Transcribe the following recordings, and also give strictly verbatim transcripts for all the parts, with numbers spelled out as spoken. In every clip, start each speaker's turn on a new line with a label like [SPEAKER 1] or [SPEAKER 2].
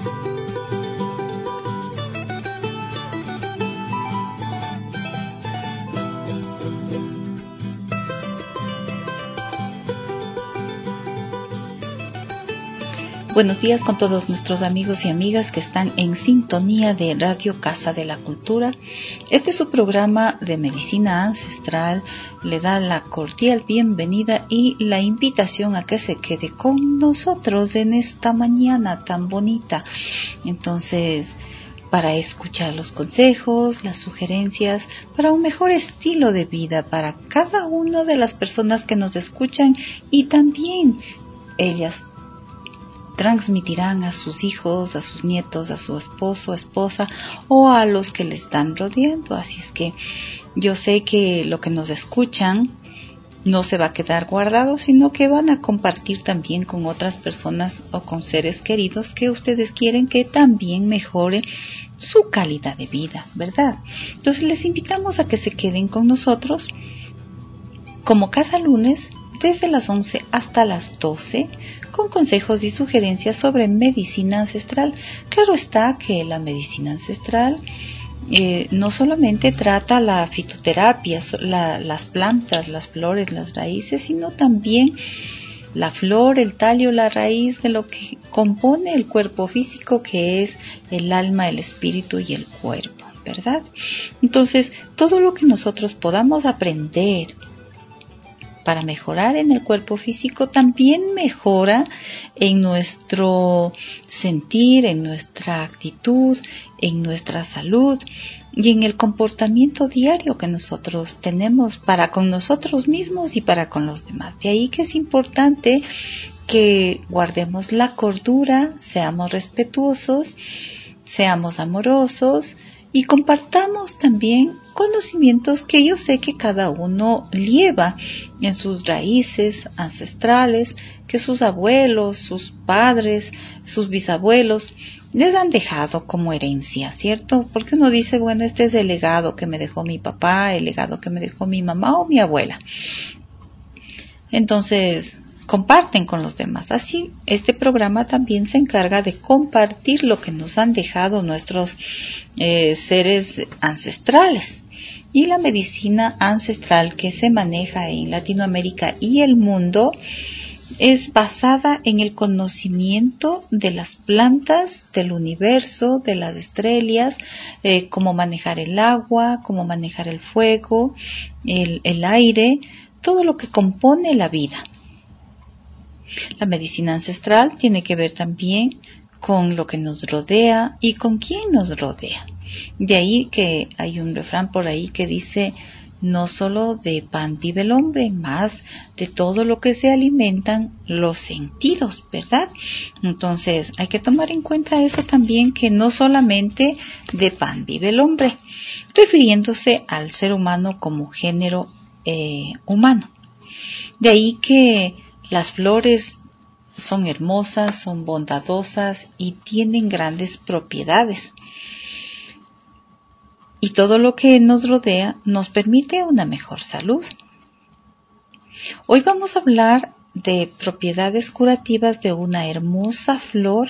[SPEAKER 1] Buenos días con todos nuestros amigos y amigas que están en sintonía de Radio Casa de la Cultura. Este es su programa de medicina ancestral. Le da la cordial bienvenida y la invitación a que se quede con nosotros en esta mañana tan bonita. Entonces, para escuchar los consejos, las sugerencias, para un mejor estilo de vida para cada una de las personas que nos escuchan y también ellas transmitirán a sus hijos, a sus nietos, a su esposo, esposa o a los que le están rodeando. Así es que yo sé que lo que nos escuchan no se va a quedar guardado, sino que van a compartir también con otras personas o con seres queridos que ustedes quieren que también mejore su calidad de vida, ¿verdad? Entonces les invitamos a que se queden con nosotros como cada lunes desde las once hasta las doce con consejos y sugerencias sobre medicina ancestral. Claro está que la medicina ancestral eh, no solamente trata la fitoterapia, la, las plantas, las flores, las raíces, sino también la flor, el tallo, la raíz de lo que compone el cuerpo físico, que es el alma, el espíritu y el cuerpo, ¿verdad? Entonces, todo lo que nosotros podamos aprender para mejorar en el cuerpo físico también mejora en nuestro sentir, en nuestra actitud, en nuestra salud y en el comportamiento diario que nosotros tenemos para con nosotros mismos y para con los demás. De ahí que es importante que guardemos la cordura, seamos respetuosos, seamos amorosos y compartamos también conocimientos que yo sé que cada uno lleva en sus raíces ancestrales, que sus abuelos, sus padres, sus bisabuelos les han dejado como herencia, ¿cierto? Porque uno dice, bueno, este es el legado que me dejó mi papá, el legado que me dejó mi mamá o mi abuela. Entonces, comparten con los demás. Así, este programa también se encarga de compartir lo que nos han dejado nuestros eh, seres ancestrales. Y la medicina ancestral que se maneja en Latinoamérica y el mundo es basada en el conocimiento de las plantas, del universo, de las estrellas, eh, cómo manejar el agua, cómo manejar el fuego, el, el aire, todo lo que compone la vida. La medicina ancestral tiene que ver también con lo que nos rodea y con quién nos rodea. De ahí que hay un refrán por ahí que dice, no solo de pan vive el hombre, más de todo lo que se alimentan los sentidos, ¿verdad? Entonces hay que tomar en cuenta eso también, que no solamente de pan vive el hombre, refiriéndose al ser humano como género eh, humano. De ahí que las flores son hermosas, son bondadosas y tienen grandes propiedades. Y todo lo que nos rodea nos permite una mejor salud. Hoy vamos a hablar de propiedades curativas de una hermosa flor.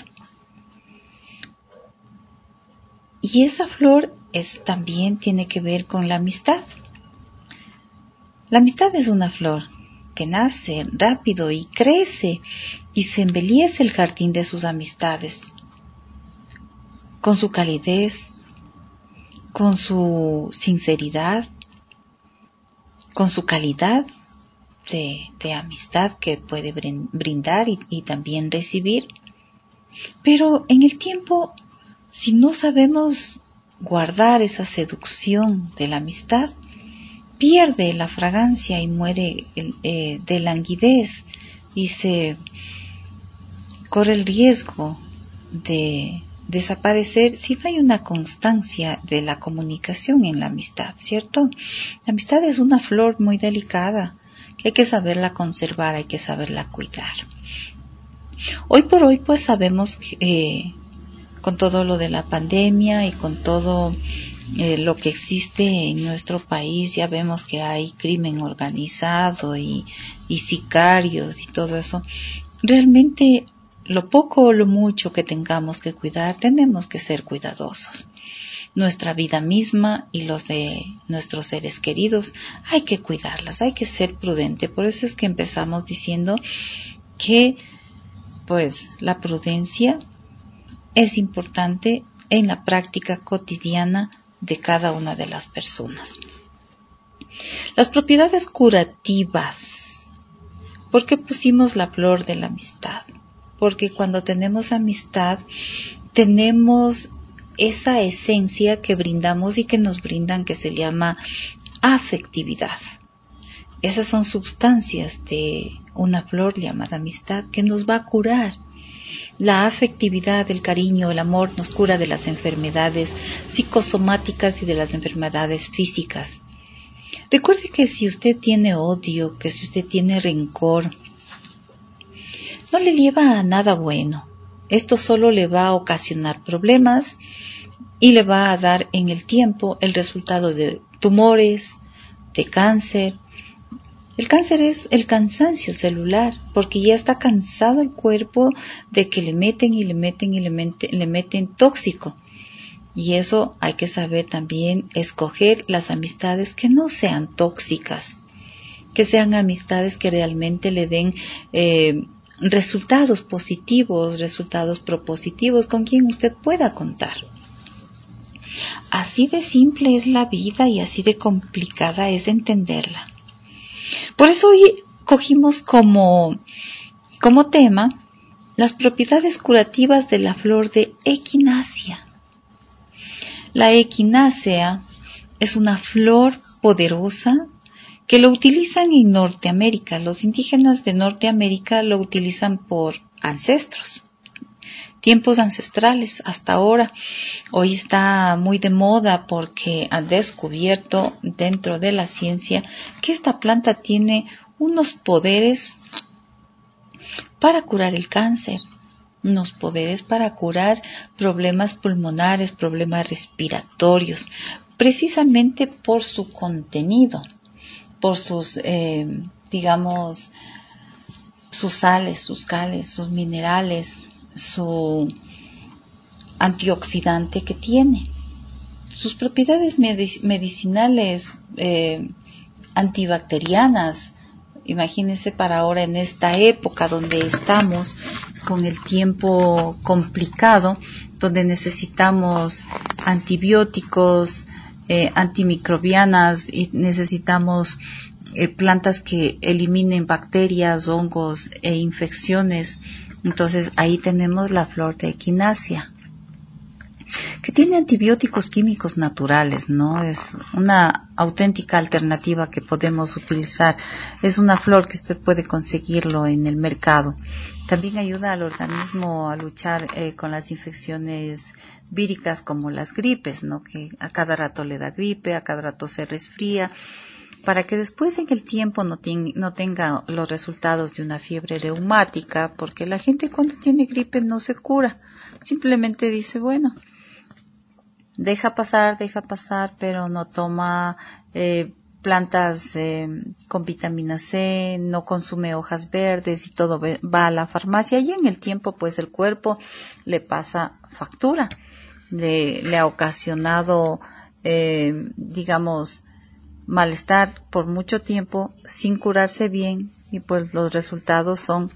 [SPEAKER 1] Y esa flor es, también tiene que ver con la amistad. La amistad es una flor que nace rápido y crece y se embellece el jardín de sus amistades con su calidez, con su sinceridad, con su calidad de, de amistad que puede brindar y, y también recibir. Pero en el tiempo, si no sabemos guardar esa seducción de la amistad, pierde la fragancia y muere eh, de languidez y se corre el riesgo de desaparecer si no hay una constancia de la comunicación en la amistad, ¿cierto? La amistad es una flor muy delicada que hay que saberla conservar, hay que saberla cuidar. Hoy por hoy pues sabemos que eh, con todo lo de la pandemia y con todo eh, lo que existe en nuestro país, ya vemos que hay crimen organizado y, y sicarios y todo eso. Realmente lo poco o lo mucho que tengamos que cuidar, tenemos que ser cuidadosos. Nuestra vida misma y los de nuestros seres queridos, hay que cuidarlas, hay que ser prudente. Por eso es que empezamos diciendo que, pues, la prudencia es importante en la práctica cotidiana de cada una de las personas. Las propiedades curativas. ¿Por qué pusimos la flor de la amistad? Porque cuando tenemos amistad, tenemos esa esencia que brindamos y que nos brindan, que se llama afectividad. Esas son sustancias de una flor llamada amistad que nos va a curar. La afectividad, el cariño, el amor nos cura de las enfermedades psicosomáticas y de las enfermedades físicas. Recuerde que si usted tiene odio, que si usted tiene rencor, no le lleva a nada bueno. Esto solo le va a ocasionar problemas y le va a dar en el tiempo el resultado de tumores, de cáncer. El cáncer es el cansancio celular, porque ya está cansado el cuerpo de que le meten y le meten y le meten, le meten tóxico. Y eso hay que saber también escoger las amistades que no sean tóxicas, que sean amistades que realmente le den eh, resultados positivos, resultados propositivos con quien usted pueda contar. Así de simple es la vida y así de complicada es entenderla. Por eso hoy cogimos como, como tema las propiedades curativas de la flor de equinacia. La equinácea es una flor poderosa que lo utilizan en Norteamérica. Los indígenas de Norteamérica lo utilizan por ancestros, tiempos ancestrales hasta ahora. Hoy está muy de moda porque han descubierto dentro de la ciencia que esta planta tiene unos poderes para curar el cáncer, unos poderes para curar problemas pulmonares, problemas respiratorios, precisamente por su contenido, por sus, eh, digamos, sus sales, sus cales, sus minerales, su antioxidante que tiene, sus propiedades medic- medicinales, eh, antibacterianas. Imagínense para ahora en esta época donde estamos con el tiempo complicado, donde necesitamos antibióticos, eh, antimicrobianas y necesitamos eh, plantas que eliminen bacterias, hongos e infecciones. Entonces ahí tenemos la flor de equinacia, que tiene antibióticos químicos naturales, ¿no? Es una auténtica alternativa que podemos utilizar. Es una flor que usted puede conseguirlo en el mercado. También ayuda al organismo a luchar eh, con las infecciones víricas como las gripes, ¿no? Que a cada rato le da gripe, a cada rato se resfría, para que después en el tiempo no, ten, no tenga los resultados de una fiebre reumática, porque la gente cuando tiene gripe no se cura. Simplemente dice, bueno, deja pasar, deja pasar, pero no toma eh, plantas eh, con vitamina C, no consume hojas verdes y todo va a la farmacia y en el tiempo pues el cuerpo le pasa factura, le, le ha ocasionado, eh, digamos, malestar por mucho tiempo sin curarse bien y pues los resultados son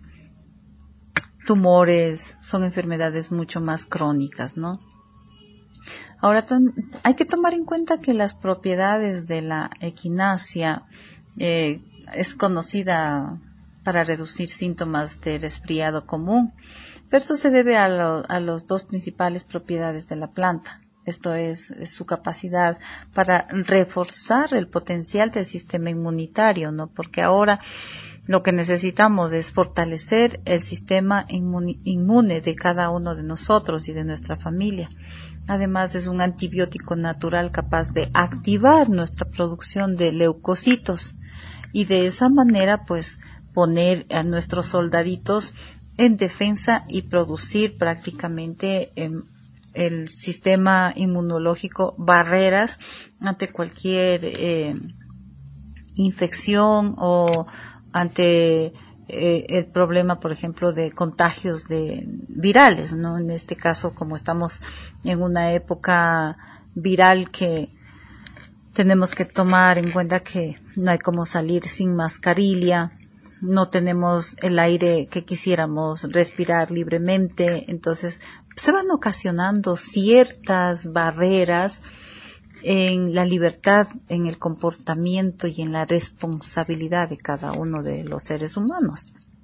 [SPEAKER 1] tumores, son enfermedades mucho más crónicas, ¿no? Ahora hay que tomar en cuenta que las propiedades de la equinacia eh, es conocida para reducir síntomas de resfriado común, pero eso se debe a, lo, a las dos principales propiedades de la planta. Esto es, es su capacidad para reforzar el potencial del sistema inmunitario, ¿no? Porque ahora lo que necesitamos es fortalecer el sistema inmune, inmune de cada uno de nosotros y de nuestra familia. Además es un antibiótico natural capaz de activar nuestra producción de leucocitos y de esa manera pues poner a nuestros soldaditos en defensa y producir prácticamente eh, el sistema inmunológico barreras ante cualquier eh, infección o ante eh, el problema, por ejemplo, de contagios de virales, ¿no? En este caso, como estamos en una época viral que tenemos que tomar en cuenta que no hay como salir sin mascarilla, no tenemos el aire que quisiéramos respirar libremente, entonces se van ocasionando ciertas barreras en la libertad, en el comportamiento y en la responsabilidad de cada uno de los seres humanos.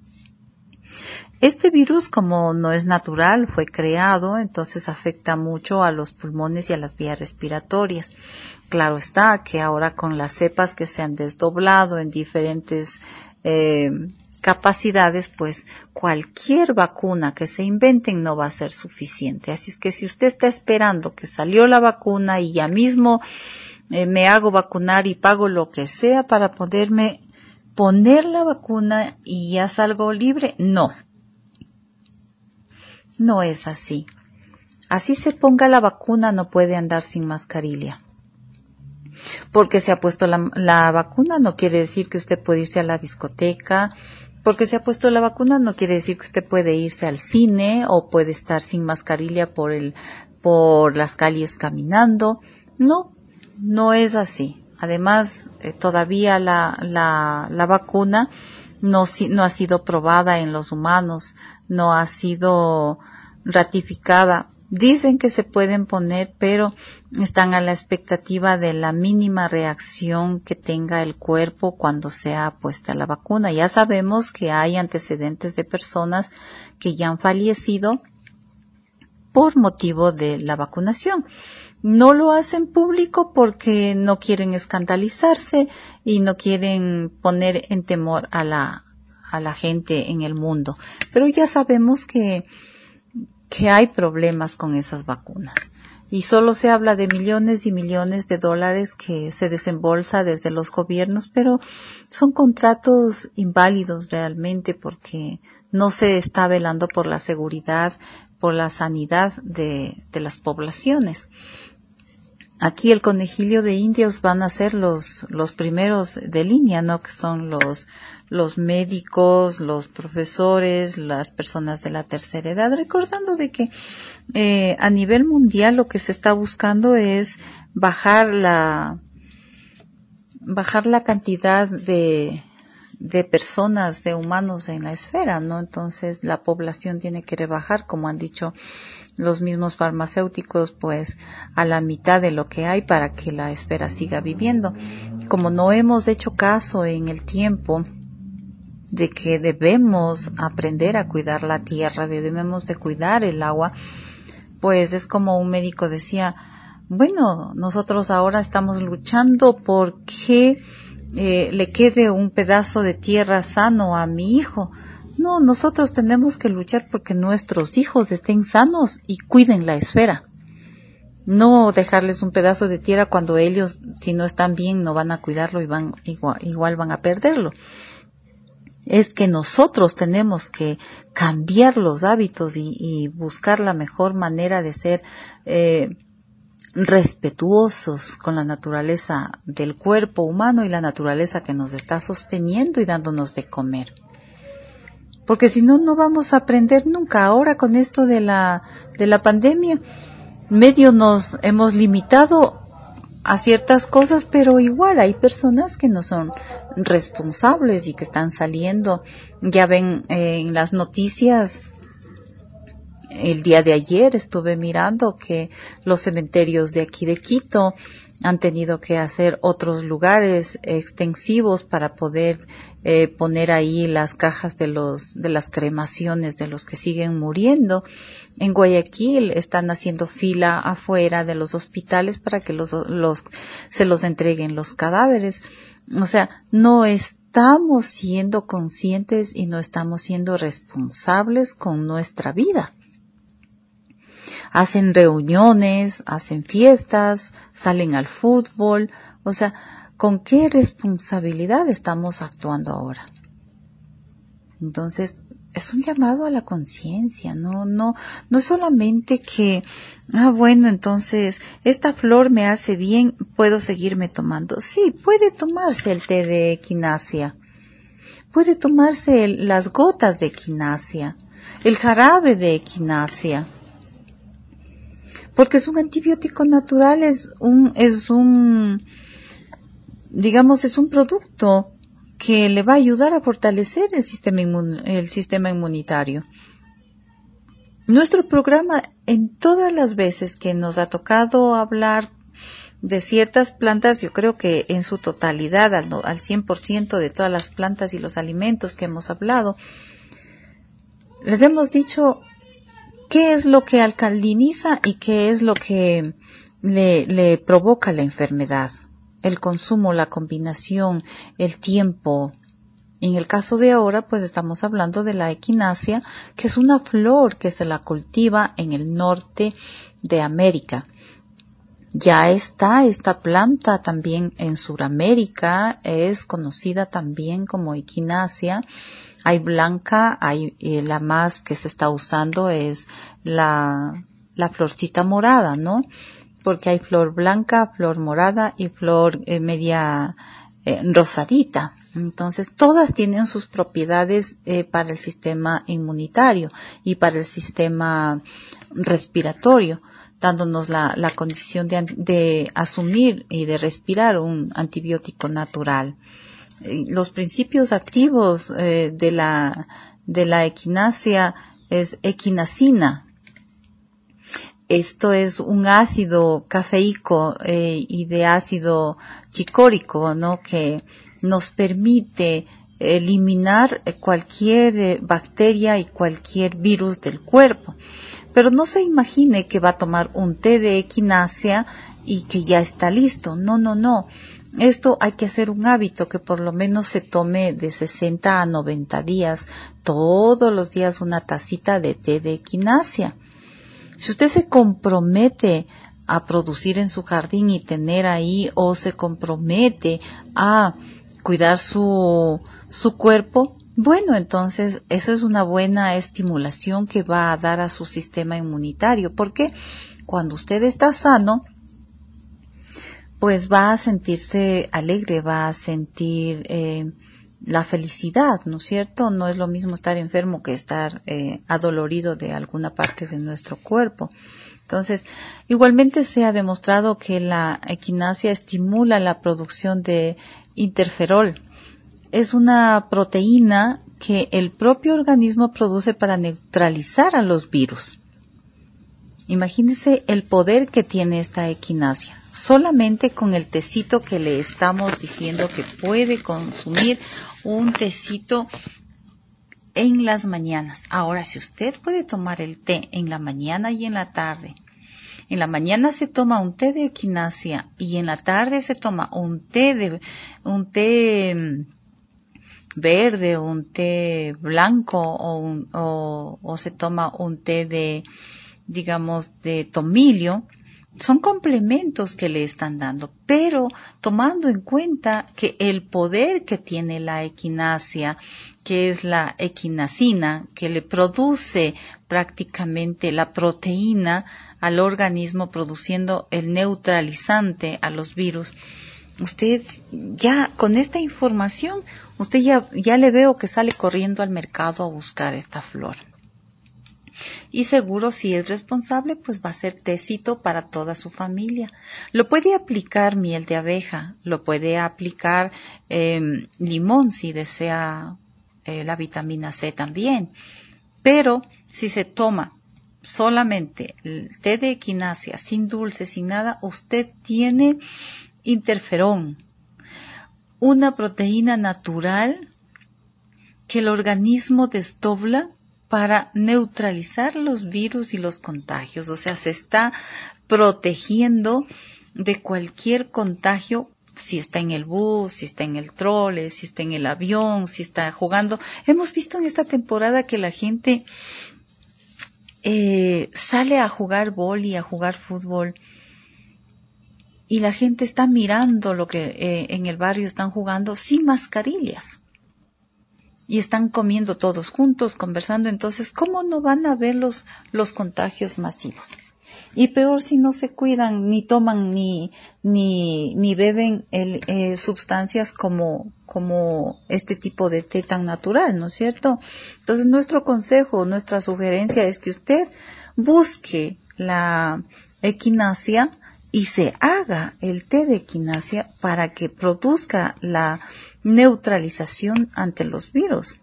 [SPEAKER 1] Este virus, como no es natural, fue creado, entonces afecta mucho a los pulmones y a las vías respiratorias. Claro está que ahora con las cepas que se han desdoblado en diferentes eh, capacidades, pues cualquier vacuna que se inventen no va a ser suficiente. Así es que si usted está esperando que salió la vacuna y ya mismo eh, me hago vacunar y pago lo que sea para poderme poner la vacuna y ya salgo libre, no. No es así. Así se ponga la vacuna, no puede andar sin mascarilla. Porque se ha puesto la, la vacuna no quiere decir que usted puede irse a la discoteca. Porque se ha puesto la vacuna no quiere decir que usted puede irse al cine o puede estar sin mascarilla por el, por las calles caminando. No, no es así. Además, eh, todavía la, la, la vacuna no, no ha sido probada en los humanos, no ha sido ratificada. Dicen que se pueden poner, pero están a la expectativa de la mínima reacción que tenga el cuerpo cuando sea puesta la vacuna. Ya sabemos que hay antecedentes de personas que ya han fallecido por motivo de la vacunación. No lo hacen público porque no quieren escandalizarse y no quieren poner en temor a la, a la gente en el mundo. Pero ya sabemos que que hay problemas con esas vacunas y solo se habla de millones y millones de dólares que se desembolsa desde los gobiernos, pero son contratos inválidos realmente porque no se está velando por la seguridad, por la sanidad de, de las poblaciones. Aquí el conejillo de Indias van a ser los, los primeros de línea, ¿no? Que son los, los médicos, los profesores, las personas de la tercera edad, recordando de que eh, a nivel mundial lo que se está buscando es bajar la, bajar la cantidad de, de personas, de humanos en la esfera, ¿no? Entonces la población tiene que rebajar, como han dicho los mismos farmacéuticos, pues a la mitad de lo que hay para que la esfera siga viviendo. Como no hemos hecho caso en el tiempo de que debemos aprender a cuidar la tierra, debemos de cuidar el agua, pues es como un médico decía, bueno, nosotros ahora estamos luchando por que eh, le quede un pedazo de tierra sano a mi hijo. No, nosotros tenemos que luchar porque nuestros hijos estén sanos y cuiden la esfera. No dejarles un pedazo de tierra cuando ellos, si no están bien, no van a cuidarlo y van igual, igual van a perderlo. Es que nosotros tenemos que cambiar los hábitos y, y buscar la mejor manera de ser eh, respetuosos con la naturaleza del cuerpo humano y la naturaleza que nos está sosteniendo y dándonos de comer. Porque si no, no vamos a aprender nunca. Ahora con esto de la, de la pandemia, medio nos hemos limitado a ciertas cosas, pero igual hay personas que no son responsables y que están saliendo. Ya ven eh, en las noticias, el día de ayer estuve mirando que los cementerios de aquí de Quito han tenido que hacer otros lugares extensivos para poder eh, poner ahí las cajas de los de las cremaciones de los que siguen muriendo. En Guayaquil están haciendo fila afuera de los hospitales para que los, los se los entreguen los cadáveres. O sea, no estamos siendo conscientes y no estamos siendo responsables con nuestra vida. Hacen reuniones, hacen fiestas, salen al fútbol, o sea, ¿con qué responsabilidad estamos actuando ahora? Entonces, es un llamado a la conciencia, no, no, no es solamente que, ah, bueno, entonces, esta flor me hace bien, puedo seguirme tomando. Sí, puede tomarse el té de equinacia, Puede tomarse el, las gotas de equinacia, el jarabe de equinacia, porque es un antibiótico natural, es un, es un, digamos, es un producto que le va a ayudar a fortalecer el sistema inmun, el sistema inmunitario. Nuestro programa, en todas las veces que nos ha tocado hablar de ciertas plantas, yo creo que en su totalidad, al, al cien por ciento de todas las plantas y los alimentos que hemos hablado, les hemos dicho qué es lo que alcaliniza y qué es lo que le, le provoca la enfermedad. El consumo, la combinación, el tiempo. En el caso de ahora, pues estamos hablando de la equinacia, que es una flor que se la cultiva en el norte de América. Ya está esta planta también en Sudamérica, es conocida también como equinacia. Hay blanca, hay eh, la más que se está usando es la, la florcita morada, ¿no? Porque hay flor blanca, flor morada y flor eh, media eh, rosadita. Entonces, todas tienen sus propiedades eh, para el sistema inmunitario y para el sistema respiratorio, dándonos la, la condición de, de asumir y de respirar un antibiótico natural. Los principios activos eh, de la de la equinacia es equinacina. Esto es un ácido cafeico eh, y de ácido chicórico, ¿no? Que nos permite eliminar cualquier eh, bacteria y cualquier virus del cuerpo. Pero no se imagine que va a tomar un té de equinacia y que ya está listo. No, no, no. Esto hay que hacer un hábito que por lo menos se tome de sesenta a noventa días, todos los días una tacita de té de equinacia. Si usted se compromete a producir en su jardín y tener ahí, o se compromete a cuidar su, su cuerpo, bueno, entonces eso es una buena estimulación que va a dar a su sistema inmunitario, porque cuando usted está sano, pues va a sentirse alegre, va a sentir eh, la felicidad, ¿no es cierto? No es lo mismo estar enfermo que estar eh, adolorido de alguna parte de nuestro cuerpo. Entonces, igualmente se ha demostrado que la equinacia estimula la producción de interferol. Es una proteína que el propio organismo produce para neutralizar a los virus. Imagínense el poder que tiene esta equinacia. Solamente con el tecito que le estamos diciendo que puede consumir, un tecito en las mañanas. Ahora, si usted puede tomar el té en la mañana y en la tarde, en la mañana se toma un té de equinacia y en la tarde se toma un té de un té verde, un té blanco o, un, o, o se toma un té de, digamos, de tomillo, son complementos que le están dando, pero tomando en cuenta que el poder que tiene la equinacia, que es la equinacina, que le produce prácticamente la proteína al organismo, produciendo el neutralizante a los virus, usted ya con esta información, usted ya, ya le veo que sale corriendo al mercado a buscar esta flor. Y seguro, si es responsable, pues va a ser tecito para toda su familia. Lo puede aplicar miel de abeja, lo puede aplicar eh, limón si desea eh, la vitamina C también. Pero si se toma solamente el té de equinacia, sin dulce, sin nada, usted tiene interferón, una proteína natural que el organismo desdobla para neutralizar los virus y los contagios. O sea, se está protegiendo de cualquier contagio, si está en el bus, si está en el trole, si está en el avión, si está jugando. Hemos visto en esta temporada que la gente eh, sale a jugar vóley, a jugar fútbol, y la gente está mirando lo que eh, en el barrio están jugando sin mascarillas. Y están comiendo todos juntos, conversando. Entonces, ¿cómo no van a ver los, los contagios masivos? Y peor si no se cuidan, ni toman, ni, ni, ni beben el, eh, sustancias como, como este tipo de té tan natural, ¿no es cierto? Entonces nuestro consejo, nuestra sugerencia es que usted busque la equinacia y se haga el té de equinacia para que produzca la neutralización ante los virus.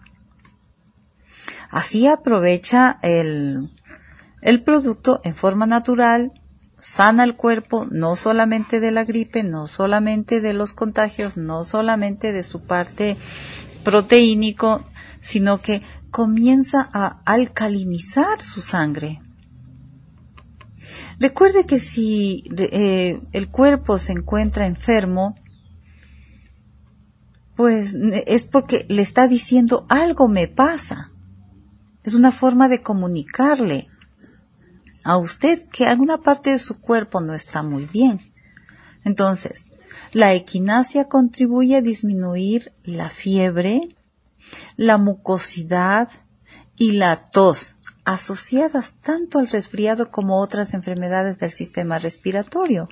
[SPEAKER 1] Así aprovecha el, el producto en forma natural, sana el cuerpo, no solamente de la gripe, no solamente de los contagios, no solamente de su parte proteínico, sino que comienza a alcalinizar su sangre. Recuerde que si eh, el cuerpo se encuentra enfermo, pues es porque le está diciendo algo me pasa. Es una forma de comunicarle a usted que alguna parte de su cuerpo no está muy bien. Entonces, la equinacia contribuye a disminuir la fiebre, la mucosidad y la tos, asociadas tanto al resfriado como otras enfermedades del sistema respiratorio.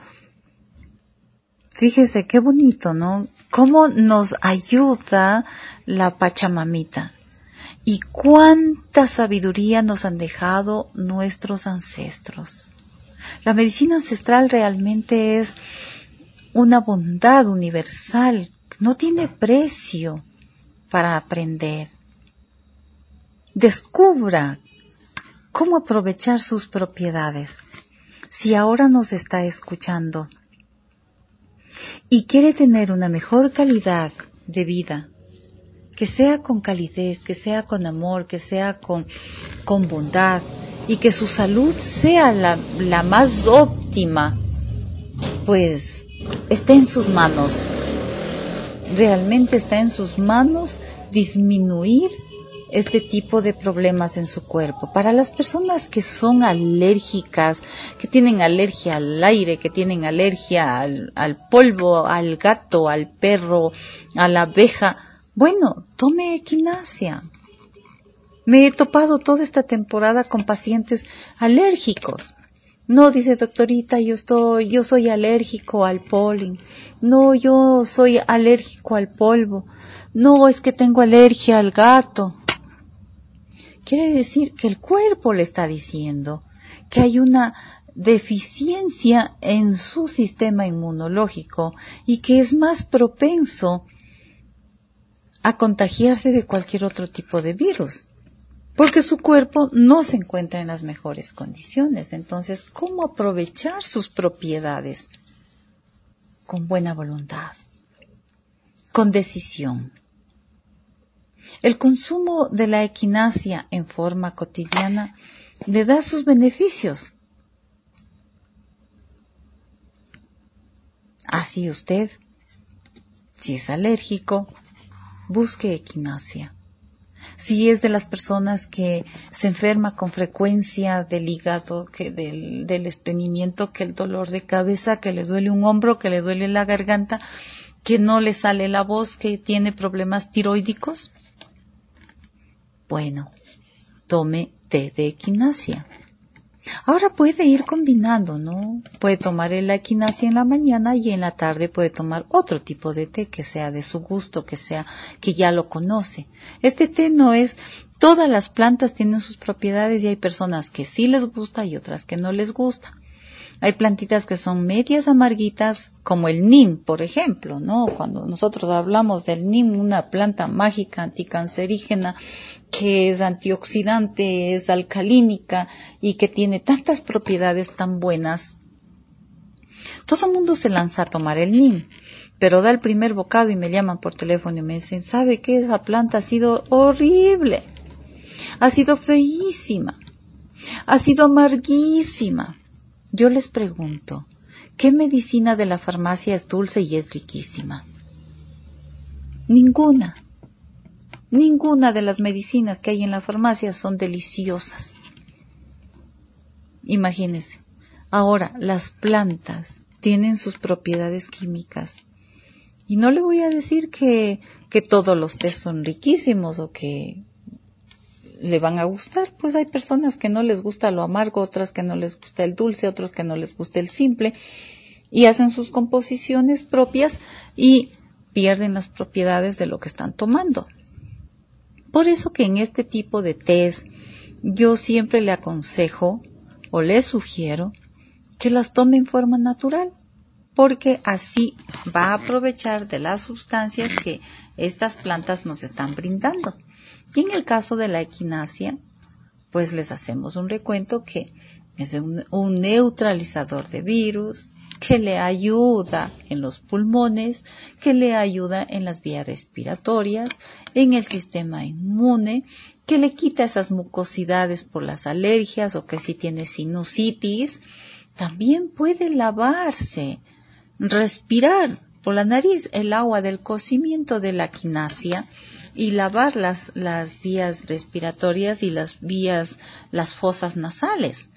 [SPEAKER 1] Fíjese qué bonito, ¿no? Cómo nos ayuda la Pachamamita y cuánta sabiduría nos han dejado nuestros ancestros. La medicina ancestral realmente es una bondad universal, no tiene precio para aprender. Descubra cómo aprovechar sus propiedades. Si ahora nos está escuchando y quiere tener una mejor calidad de vida, que sea con calidez, que sea con amor, que sea con, con bondad y que su salud sea la, la más óptima, pues está en sus manos. Realmente está en sus manos disminuir este tipo de problemas en su cuerpo. Para las personas que son alérgicas, que tienen alergia al aire, que tienen alergia al, al polvo, al gato, al perro, a la abeja, bueno, tome equinacia. Me he topado toda esta temporada con pacientes alérgicos. No, dice doctorita, yo estoy, yo soy alérgico al polen. No, yo soy alérgico al polvo. No, es que tengo alergia al gato. Quiere decir que el cuerpo le está diciendo que hay una deficiencia en su sistema inmunológico y que es más propenso a contagiarse de cualquier otro tipo de virus, porque su cuerpo no se encuentra en las mejores condiciones. Entonces, ¿cómo aprovechar sus propiedades? Con buena voluntad, con decisión. El consumo de la equinacia en forma cotidiana le da sus beneficios. Así usted, si es alérgico, busque equinacia. Si es de las personas que se enferma con frecuencia del hígado, que del, del estreñimiento, que el dolor de cabeza, que le duele un hombro, que le duele la garganta, que no le sale la voz, que tiene problemas tiroídicos, bueno, tome té de equinacia. Ahora puede ir combinando, ¿no? Puede tomar la equinacia en la mañana y en la tarde puede tomar otro tipo de té que sea de su gusto, que sea, que ya lo conoce. Este té no es, todas las plantas tienen sus propiedades y hay personas que sí les gusta y otras que no les gusta. Hay plantitas que son medias amarguitas, como el nim, por ejemplo, ¿no? Cuando nosotros hablamos del nim, una planta mágica anticancerígena, que es antioxidante, es alcalínica y que tiene tantas propiedades tan buenas. Todo el mundo se lanza a tomar el nim, pero da el primer bocado y me llaman por teléfono y me dicen, ¿sabe qué? Esa planta ha sido horrible, ha sido feísima, ha sido amarguísima. Yo les pregunto, ¿qué medicina de la farmacia es dulce y es riquísima? Ninguna. Ninguna de las medicinas que hay en la farmacia son deliciosas. Imagínense. Ahora, las plantas tienen sus propiedades químicas. Y no le voy a decir que, que todos los tés son riquísimos o que le van a gustar. Pues hay personas que no les gusta lo amargo, otras que no les gusta el dulce, otros que no les gusta el simple, y hacen sus composiciones propias y pierden las propiedades de lo que están tomando. Por eso que en este tipo de tés yo siempre le aconsejo o le sugiero que las tome en forma natural, porque así va a aprovechar de las sustancias que estas plantas nos están brindando. Y en el caso de la equinacia, pues les hacemos un recuento que es un, un neutralizador de virus, que le ayuda en los pulmones, que le ayuda en las vías respiratorias, en el sistema inmune, que le quita esas mucosidades por las alergias o que si tiene sinusitis, también puede lavarse, respirar por la nariz el agua del cocimiento de la equinacia y lavar las, las vías respiratorias y las vías, las fosas nasales.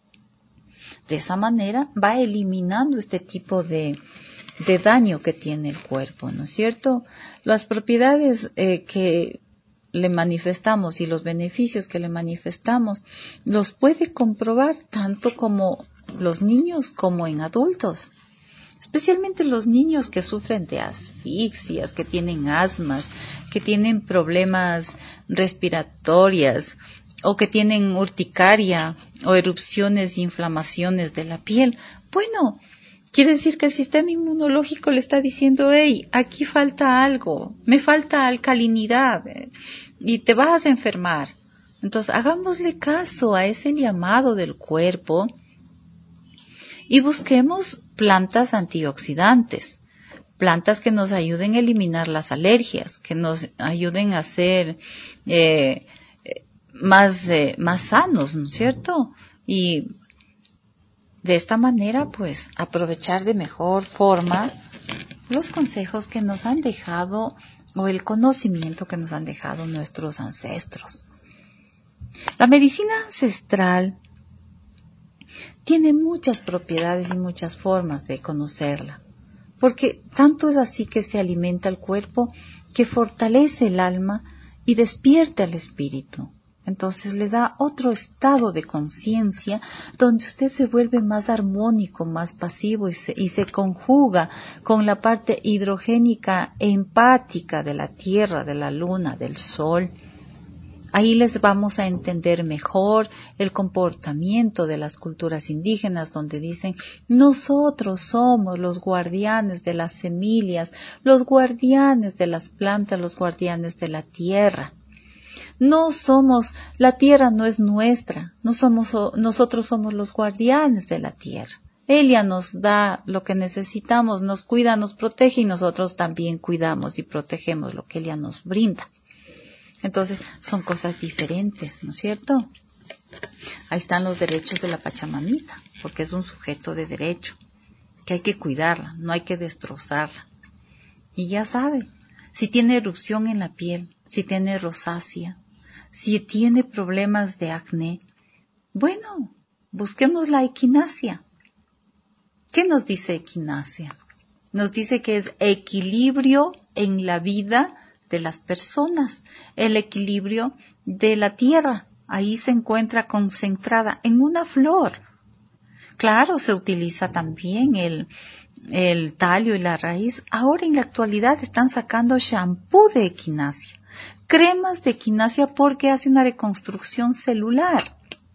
[SPEAKER 1] De esa manera va eliminando este tipo de, de daño que tiene el cuerpo, ¿no es cierto? Las propiedades eh, que le manifestamos y los beneficios que le manifestamos los puede comprobar tanto como los niños como en adultos. Especialmente los niños que sufren de asfixias, que tienen asmas, que tienen problemas respiratorias o que tienen urticaria o erupciones e inflamaciones de la piel. Bueno, quiere decir que el sistema inmunológico le está diciendo, hey, aquí falta algo, me falta alcalinidad y te vas a enfermar. Entonces, hagámosle caso a ese llamado del cuerpo y busquemos plantas antioxidantes, plantas que nos ayuden a eliminar las alergias, que nos ayuden a ser eh, más, eh, más sanos, ¿no es cierto? Y de esta manera, pues, aprovechar de mejor forma los consejos que nos han dejado o el conocimiento que nos han dejado nuestros ancestros. La medicina ancestral tiene muchas propiedades y muchas formas de conocerla, porque tanto es así que se alimenta el cuerpo, que fortalece el alma y despierta el espíritu. Entonces le da otro estado de conciencia donde usted se vuelve más armónico, más pasivo y se, y se conjuga con la parte hidrogénica e empática de la tierra, de la luna, del sol. Ahí les vamos a entender mejor el comportamiento de las culturas indígenas, donde dicen, nosotros somos los guardianes de las semillas, los guardianes de las plantas, los guardianes de la tierra. No somos, la tierra no es nuestra, no somos, nosotros somos los guardianes de la tierra. Ella nos da lo que necesitamos, nos cuida, nos protege y nosotros también cuidamos y protegemos lo que ella nos brinda. Entonces, son cosas diferentes, ¿no es cierto? Ahí están los derechos de la Pachamamita, porque es un sujeto de derecho, que hay que cuidarla, no hay que destrozarla. Y ya sabe, si tiene erupción en la piel, si tiene rosácea, si tiene problemas de acné, bueno, busquemos la equinacia. ¿Qué nos dice equinacia? Nos dice que es equilibrio en la vida de las personas, el equilibrio de la tierra. Ahí se encuentra concentrada en una flor. Claro, se utiliza también el, el tallo y la raíz. Ahora en la actualidad están sacando shampoo de equinacia, cremas de equinacia porque hace una reconstrucción celular.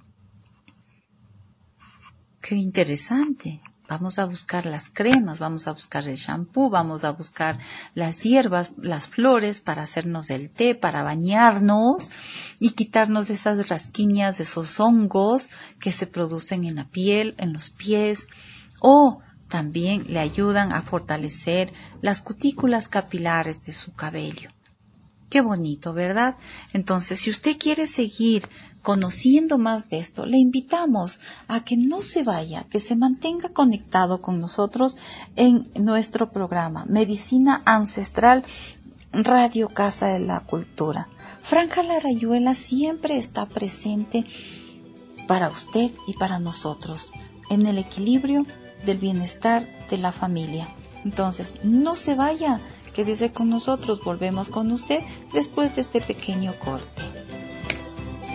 [SPEAKER 1] Qué interesante. Vamos a buscar las cremas, vamos a buscar el shampoo, vamos a buscar las hierbas, las flores para hacernos el té, para bañarnos y quitarnos esas rasquiñas, esos hongos que se producen en la piel, en los pies, o también le ayudan a fortalecer las cutículas capilares de su cabello. Qué bonito, ¿verdad? Entonces, si usted quiere seguir conociendo más de esto, le invitamos a que no se vaya, que se mantenga conectado con nosotros en nuestro programa Medicina Ancestral, Radio Casa de la Cultura. Franja La Rayuela siempre está presente para usted y para nosotros en el equilibrio del bienestar de la familia. Entonces, no se vaya. Quédese con nosotros, volvemos con usted después de este pequeño corte.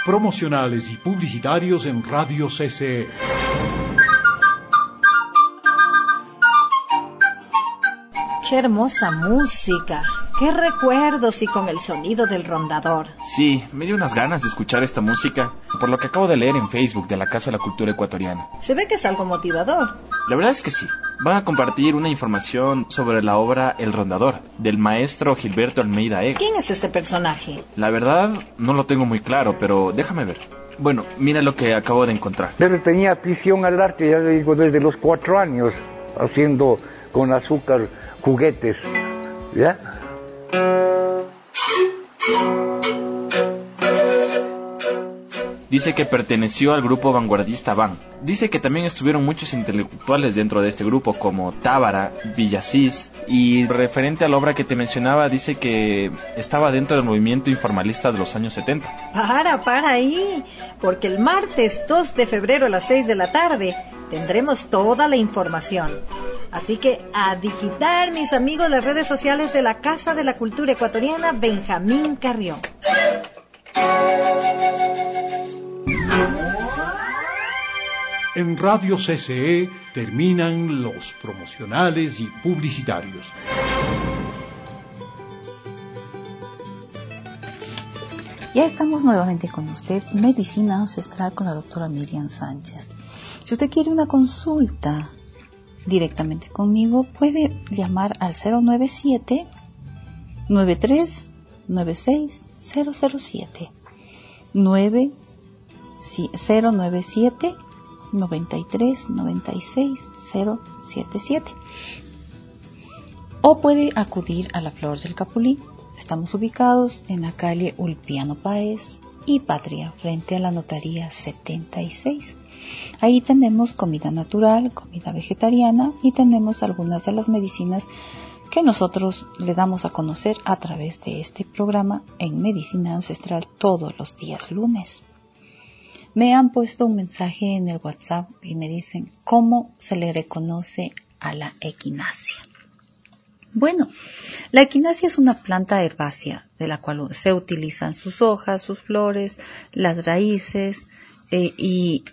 [SPEAKER 2] promocionales y publicitarios en Radio C C E.
[SPEAKER 3] ¡Qué hermosa música! ¡Qué recuerdos! Y con el sonido del rondador.
[SPEAKER 4] Sí, me dio unas ganas de escuchar esta música, por lo que acabo de leer en Facebook de la Casa de la Cultura Ecuatoriana.
[SPEAKER 3] Se ve que es algo motivador.
[SPEAKER 4] La verdad es que sí. Van a compartir una información sobre la obra El Rondador, del maestro Gilberto Almeida Ega.
[SPEAKER 3] ¿Quién es ese personaje?
[SPEAKER 4] La verdad, no lo tengo muy claro, pero déjame ver. Bueno, mira lo que acabo de encontrar.
[SPEAKER 5] Pero tenía afición al arte, ya le digo, desde los cuatro años, haciendo con azúcar juguetes, ¿ya?
[SPEAKER 4] Dice que perteneció al grupo vanguardista Van. Dice que también estuvieron muchos intelectuales dentro de este grupo, como Tábara, Villasís, y referente a la obra que te mencionaba, dice que estaba dentro del movimiento informalista de los años setenta.
[SPEAKER 3] Para, para ahí, porque el martes dos de febrero a las seis de la tarde tendremos toda la información. Así que a digitar, mis amigos, las redes sociales de la Casa de la Cultura Ecuatoriana Benjamín Carrión.
[SPEAKER 2] En Radio C C E terminan los promocionales y publicitarios.
[SPEAKER 1] Ya estamos nuevamente con usted, Medicina Ancestral con la doctora Miriam Sánchez. Si usted quiere una consulta directamente conmigo, puede llamar al cero nueve siete, nueve tres nueve seis, cero cero siete. cero nueve siete, noventa y tres, noventa y seis, cero setenta y siete. O puede acudir a la Flor del Capulín. Estamos ubicados en la calle Ulpiano Páez y Patria, frente a la notaría setenta y seis. Ahí tenemos comida natural, comida vegetariana y tenemos algunas de las medicinas que nosotros le damos a conocer a través de este programa en Medicina Ancestral todos los días lunes. Me han puesto un mensaje en el WhatsApp y me dicen cómo se le reconoce a la equinacia. Bueno, la equinacia es una planta herbácea de la cual se utilizan sus hojas, sus flores, las raíces eh, y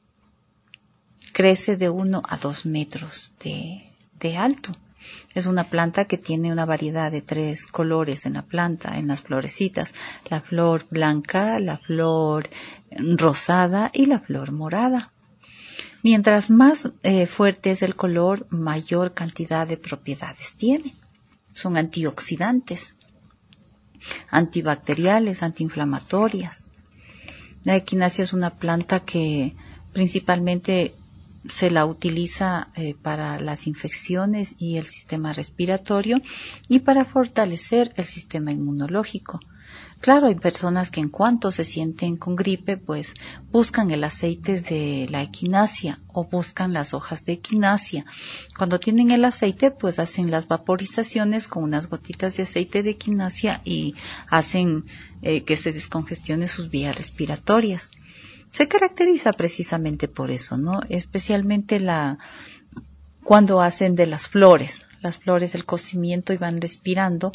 [SPEAKER 1] crece de uno a dos metros de, de alto. Es una planta que tiene una variedad de tres colores en la planta, en las florecitas. La flor blanca, la flor rosada y la flor morada. Mientras más eh, fuerte es el color, mayor cantidad de propiedades tiene. Son antioxidantes, antibacteriales, antiinflamatorias. La equinacia es una planta que principalmente se la utiliza eh, para las infecciones y el sistema respiratorio y para fortalecer el sistema inmunológico. Claro, hay personas que en cuanto se sienten con gripe, pues buscan el aceite de la equinacia o buscan las hojas de equinacia. Cuando tienen el aceite, pues hacen las vaporizaciones con unas gotitas de aceite de equinacia y hacen eh, que se descongestione sus vías respiratorias. Se caracteriza precisamente por eso, ¿no? Especialmente la cuando hacen de las flores, las flores del cocimiento y van respirando,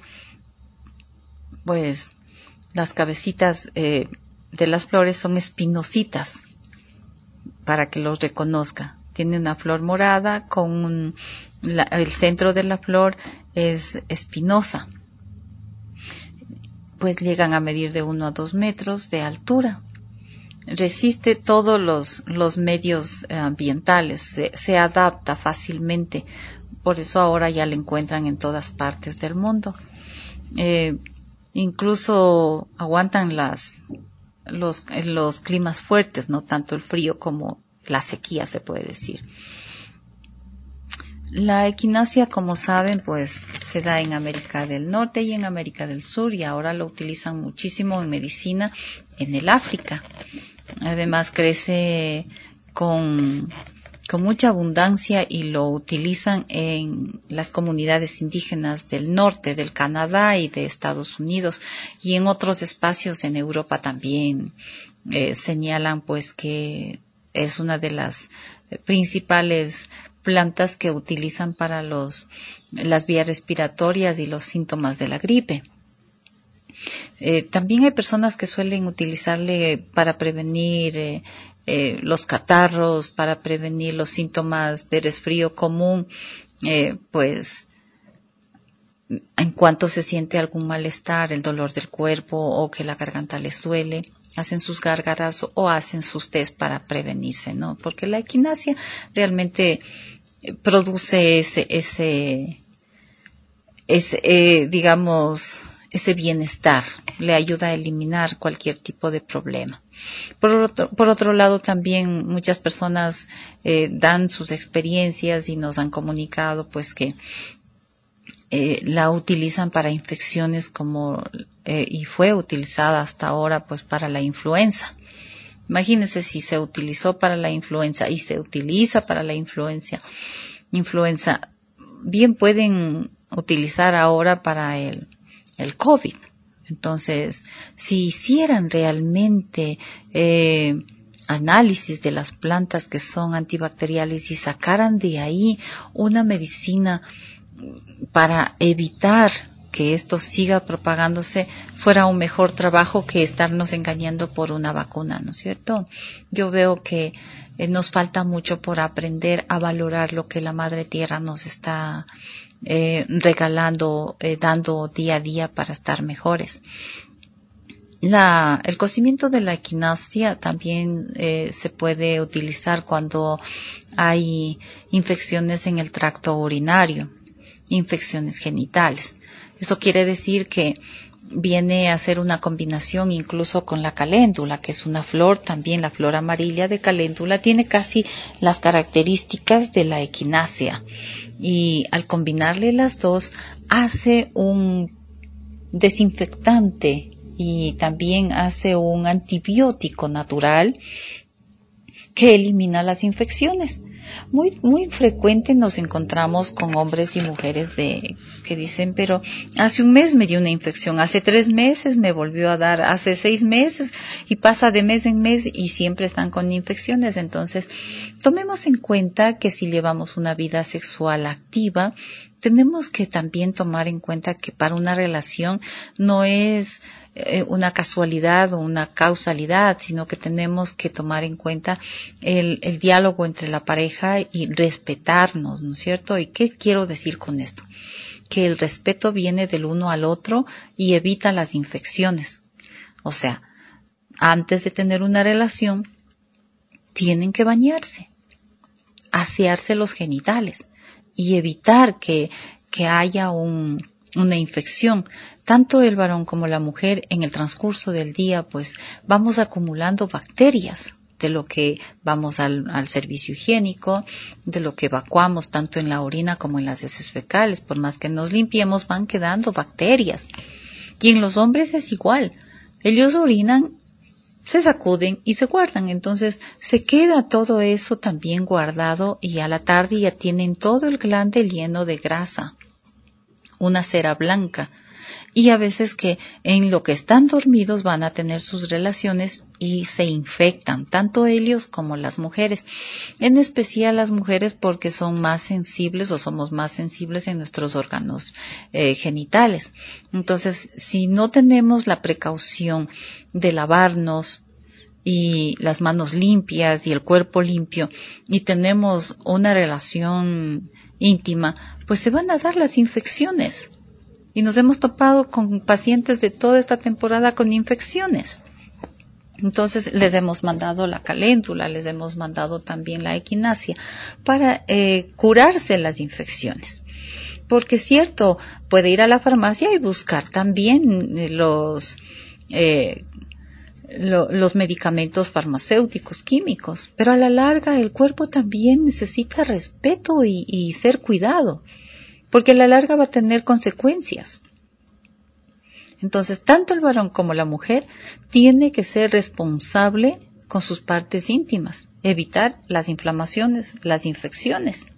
[SPEAKER 1] pues las cabecitas eh, de las flores son espinositas, para que los reconozca. Tiene una flor morada con un, la, el centro de la flor es espinosa. Pues llegan a medir de uno a dos metros de altura. Resiste todos los, los medios ambientales, se, se adapta fácilmente, por eso ahora ya la encuentran en todas partes del mundo. Eh, incluso aguantan las, los, los climas fuertes, no tanto el frío como la sequía, se puede decir. La equinacia, como saben, pues se da en América del Norte y en América del Sur, y ahora lo utilizan muchísimo en medicina en el África. Además crece con, con mucha abundancia y lo utilizan en las comunidades indígenas del norte, del Canadá y de Estados Unidos, y en otros espacios en Europa también eh, señalan pues que es una de las principales plantas que utilizan para los, las vías respiratorias y los síntomas de la gripe. Eh, también hay personas que suelen utilizarle para prevenir eh, eh, los catarros, para prevenir los síntomas de resfrío común, eh, pues en cuanto se siente algún malestar, el dolor del cuerpo o que la garganta les duele, hacen sus gárgaras o hacen sus test para prevenirse, ¿no? Porque la equinacia realmente produce ese, ese, ese eh, digamos, ese bienestar, le ayuda a eliminar cualquier tipo de problema. Por otro, por otro lado, también muchas personas eh, dan sus experiencias y nos han comunicado pues que eh, la utilizan para infecciones como eh, y fue utilizada hasta ahora pues para la influenza. Imagínense si se utilizó para la influenza y se utiliza para la influenza, influenza, bien pueden utilizar ahora para el, el COVID. Entonces, si hicieran realmente eh, análisis de las plantas que son antibacteriales y sacaran de ahí una medicina para evitar que esto siga propagándose, fuera un mejor trabajo que estarnos engañando por una vacuna, ¿no es cierto? Yo veo que eh, nos falta mucho por aprender a valorar lo que la Madre Tierra nos está eh, regalando, eh, dando día a día para estar mejores. La, el cocimiento de la equinacia también eh, se puede utilizar cuando hay infecciones en el tracto urinario, infecciones genitales. Eso quiere decir que viene a ser una combinación incluso con la caléndula, que es una flor, también la flor amarilla de caléndula tiene casi las características de la equinacia. Y al combinarle las dos, hace un desinfectante y también hace un antibiótico natural que elimina las infecciones. Muy, muy frecuente nos encontramos con hombres y mujeres de que dicen, pero hace un mes me dio una infección, hace tres meses me volvió a dar, hace seis meses, y pasa de mes en mes y siempre están con infecciones. Entonces, tomemos en cuenta que si llevamos una vida sexual activa, tenemos que también tomar en cuenta que para una relación no es eh, una casualidad o una causalidad, sino que tenemos que tomar en cuenta el, el diálogo entre la pareja y respetarnos, ¿no es cierto? ¿Y qué quiero decir con esto? Que el respeto viene del uno al otro y evita las infecciones. O sea, antes de tener una relación, tienen que bañarse, asearse los genitales y evitar que, que haya un, una infección. Tanto el varón como la mujer en el transcurso del día, pues vamos acumulando bacterias de lo que vamos al, al servicio higiénico, de lo que evacuamos tanto en la orina como en las heces fecales. Por más que nos limpiemos, van quedando bacterias. Y en los hombres es igual. Ellos orinan, se sacuden y se guardan. Entonces se queda todo eso también guardado y a la tarde ya tienen todo el glande lleno de grasa, una cera blanca. Y a veces que en lo que están dormidos van a tener sus relaciones y se infectan, tanto ellos como las mujeres. En especial las mujeres porque son más sensibles o somos más sensibles en nuestros órganos eh, genitales. Entonces, si no tenemos la precaución de lavarnos y las manos limpias y el cuerpo limpio y tenemos una relación íntima, pues se van a dar las infecciones. Y nos hemos topado con pacientes de toda esta temporada con infecciones. Entonces les hemos mandado la caléndula, les hemos mandado también la equinacia para eh, curarse las infecciones. Porque es cierto, puede ir a la farmacia y buscar también los, eh, lo, los medicamentos farmacéuticos, químicos, pero a la larga el cuerpo también necesita respeto y, y ser cuidado. Porque a la larga va a tener consecuencias. Entonces, tanto el varón como la mujer tiene que ser responsable con sus partes íntimas, evitar las inflamaciones, las infecciones,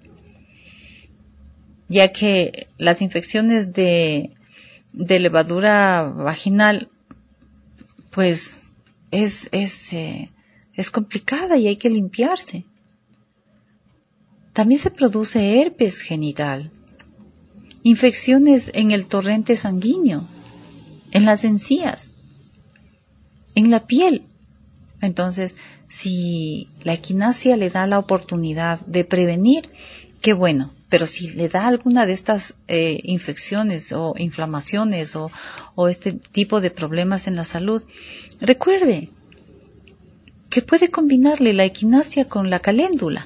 [SPEAKER 1] ya que las infecciones de, de levadura vaginal, pues es, es, eh, es complicada y hay que limpiarse. También se produce herpes genital. Infecciones en el torrente sanguíneo, en en las encías, en la piel. Entonces, si la equinacia le da la oportunidad de prevenir, qué bueno. Pero si le da alguna de estas eh, infecciones o inflamaciones o, o este tipo de problemas en la salud, recuerde que puede combinarle la equinacia con la caléndula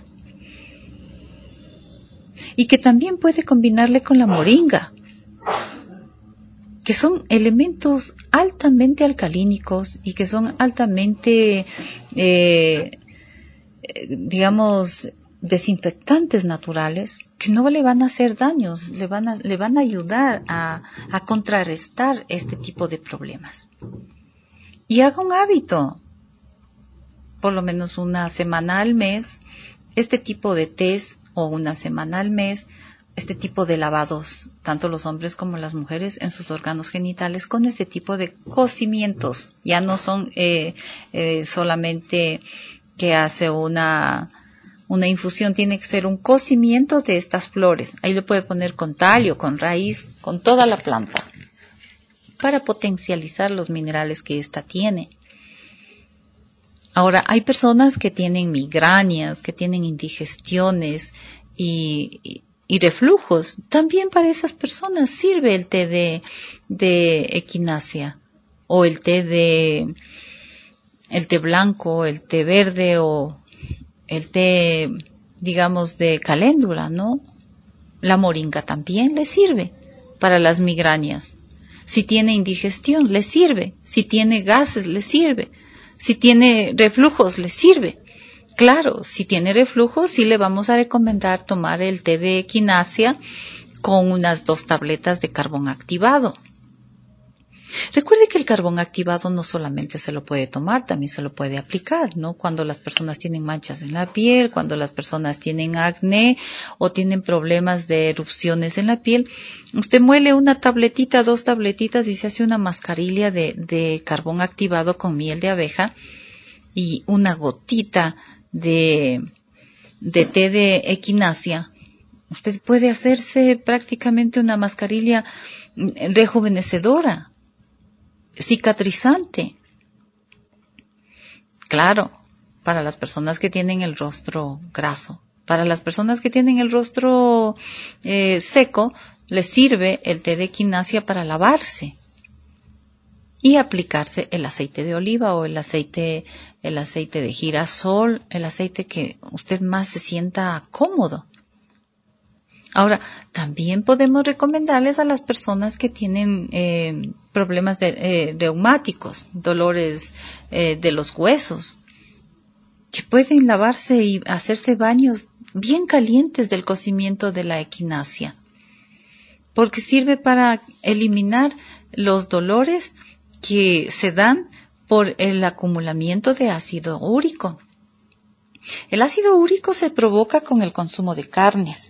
[SPEAKER 1] y que también puede combinarle con la moringa, que son elementos altamente alcalínicos y que son altamente, eh, digamos, desinfectantes naturales que no le van a hacer daños, le van a, le van a ayudar a, a contrarrestar este tipo de problemas. Y haga un hábito, por lo menos una semana al mes, este tipo de tés, o una semana al mes, este tipo de lavados, tanto los hombres como las mujeres, en sus órganos genitales, con este tipo de cocimientos. Ya no son eh, eh, solamente que hace una... Una infusión, tiene que ser un cocimiento de estas flores. Ahí lo puede poner con tallo, con raíz, con toda la planta, para potencializar los minerales que ésta tiene. Ahora, hay personas que tienen migrañas, que tienen indigestiones y, y, y reflujos. También para esas personas sirve el té de, de equinacia, o el té de, el té blanco, el té verde, o el té, digamos, de caléndula, ¿no? La moringa también le sirve para las migrañas. Si tiene indigestión, le sirve. Si tiene gases, le sirve. Si tiene reflujos, le sirve. Claro, si tiene reflujos, sí le vamos a recomendar tomar el té de equinacia con unas dos tabletas de carbón activado. Recuerde que el carbón activado no solamente se lo puede tomar, también se lo puede aplicar, ¿no? Cuando las personas tienen manchas en la piel, cuando las personas tienen acné o tienen problemas de erupciones en la piel, usted muele una tabletita, dos tabletitas y se hace una mascarilla de, de carbón activado con miel de abeja y una gotita de, de té de equinacia. Usted puede hacerse prácticamente una mascarilla rejuvenecedora, cicatrizante. Claro, para las personas que tienen el rostro graso, para las personas que tienen el rostro eh, seco, les sirve el té de equinacia para lavarse y aplicarse el aceite de oliva o el aceite, el aceite de girasol, el aceite que usted más se sienta cómodo. Ahora, también podemos recomendarles a las personas que tienen eh, problemas de, eh, reumáticos, dolores eh, de los huesos, que pueden lavarse y hacerse baños bien calientes del cocimiento de la equinacia, porque sirve para eliminar los dolores que se dan por el acumulamiento de ácido úrico. El ácido úrico se provoca con el consumo de carnes.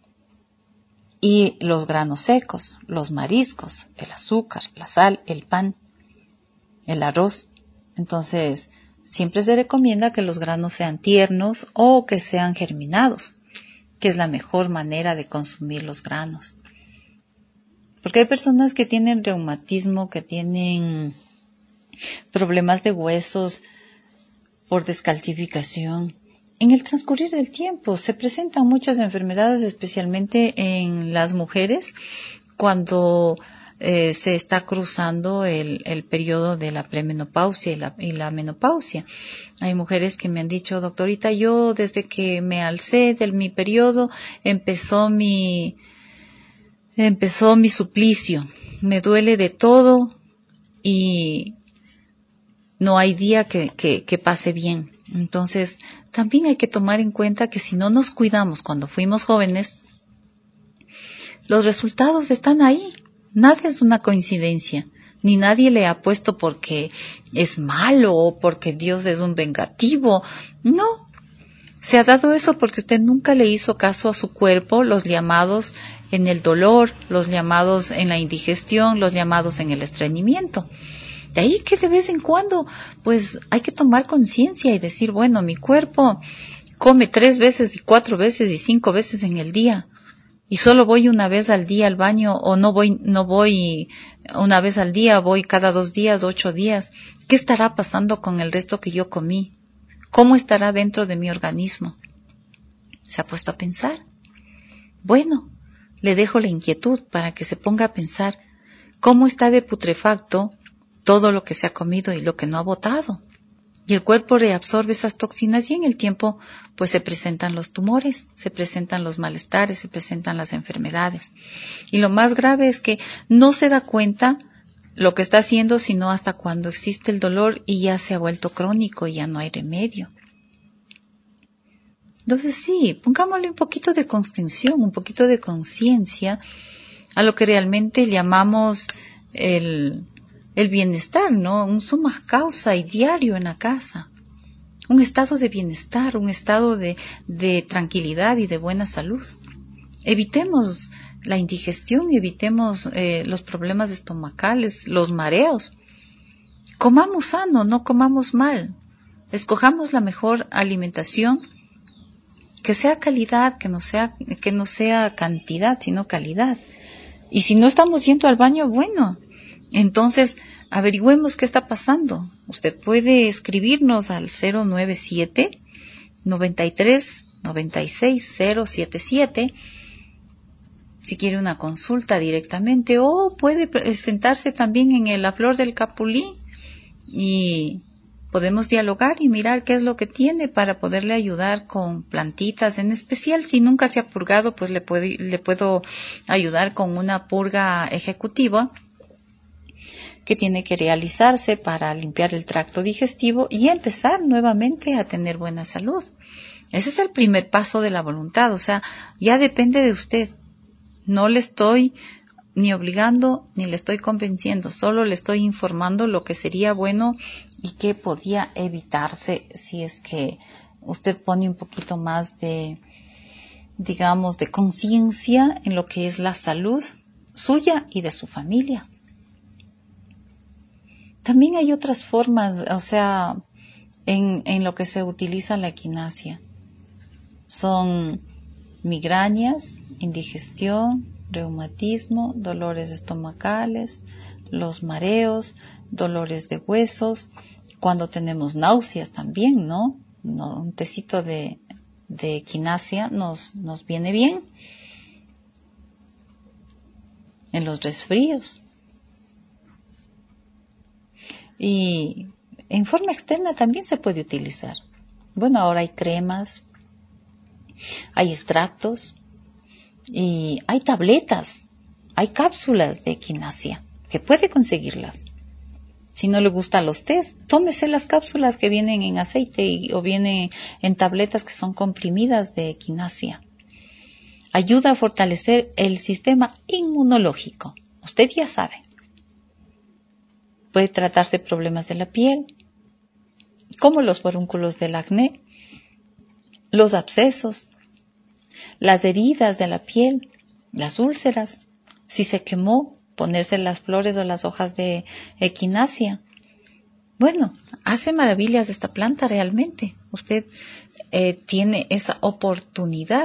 [SPEAKER 1] Y los granos secos, los mariscos, el azúcar, la sal, el pan, el arroz. Entonces, siempre se recomienda que los granos sean tiernos o que sean germinados, que es la mejor manera de consumir los granos. Porque hay personas que tienen reumatismo, que tienen problemas de huesos por descalcificación. En el transcurrir del tiempo se presentan muchas enfermedades, especialmente en las mujeres, cuando eh, se está cruzando el, el periodo de la premenopausia y la, y la menopausia. Hay mujeres que me han dicho, doctorita, yo desde que me alcé de mi periodo empezó mi, empezó mi suplicio. Me duele de todo y no hay día que, que, que pase bien. Entonces, también hay que tomar en cuenta que si no nos cuidamos cuando fuimos jóvenes, los resultados están ahí. Nada es una coincidencia, ni nadie le ha puesto porque es malo o porque Dios es un vengativo. No, se ha dado eso porque usted nunca le hizo caso a su cuerpo, los llamados en el dolor, los llamados en la indigestión, los llamados en el estreñimiento. De ahí que de vez en cuando, pues hay que tomar conciencia y decir, bueno, mi cuerpo come tres veces y cuatro veces y cinco veces en el día. y solo voy una vez al día al baño, o no voy, no voy una vez al día, voy cada dos días, ocho días, ¿qué estará pasando con el resto que yo comí? ¿Cómo estará dentro de mi organismo? ¿Se ha puesto a pensar? Bueno, le dejo la inquietud para que se ponga a pensar cómo está de putrefacto todo lo que se ha comido y lo que no ha botado. Y el cuerpo reabsorbe esas toxinas y en el tiempo pues se presentan los tumores, se presentan los malestares, se presentan las enfermedades. Y lo más grave es que no se da cuenta lo que está haciendo sino hasta cuando existe el dolor y ya se ha vuelto crónico y ya no hay remedio. Entonces sí, pongámosle un poquito de constención, un poquito de conciencia a lo que realmente llamamos el... el bienestar, ¿no? Un suma causa y diario en la casa. Un estado de bienestar, un estado de, de tranquilidad y de buena salud. Evitemos la indigestión, evitemos eh, los problemas estomacales, los mareos. Comamos sano, no comamos mal. Escojamos la mejor alimentación, que sea calidad, que no sea, que no sea cantidad, sino calidad. Y si no estamos yendo al baño, bueno, entonces, averigüemos qué está pasando. Usted puede escribirnos al cero nueve siete, noventa y tres, noventa y seis, cero siete siete si quiere una consulta directamente, o puede sentarse también en el La Flor del Capulí y podemos dialogar y mirar qué es lo que tiene para poderle ayudar con plantitas. En especial, si nunca se ha purgado, pues le, puede, le puedo ayudar con una purga ejecutiva que tiene que realizarse para limpiar el tracto digestivo y empezar nuevamente a tener buena salud. Ese es el primer paso de la voluntad, o sea, ya depende de usted. No le estoy ni obligando ni le estoy convenciendo, solo le estoy informando lo que sería bueno y que podía evitarse si es que usted pone un poquito más de, digamos, de conciencia en lo que es la salud suya y de su familia. También hay otras formas, o sea, en, en lo que se utiliza la equinacia. Son migrañas, indigestión, reumatismo, dolores estomacales, los mareos, dolores de huesos, cuando tenemos náuseas también, ¿no? no un tecito de, de equinacia nos, nos viene bien. En los resfríos. Y en forma externa también se puede utilizar. Bueno, ahora hay cremas, hay extractos y hay tabletas, hay cápsulas de equinacia que puede conseguirlas. Si no le gustan los tés, tómese las cápsulas que vienen en aceite y, o vienen en tabletas que son comprimidas de equinacia. Ayuda a fortalecer el sistema inmunológico. Usted ya sabe. Puede tratarse problemas de la piel, como los forúnculos del acné, los abscesos, las heridas de la piel, las úlceras. Si se quemó, ponerse las flores o las hojas de equinacia. Bueno, hace maravillas esta planta realmente. Usted eh, tiene esa oportunidad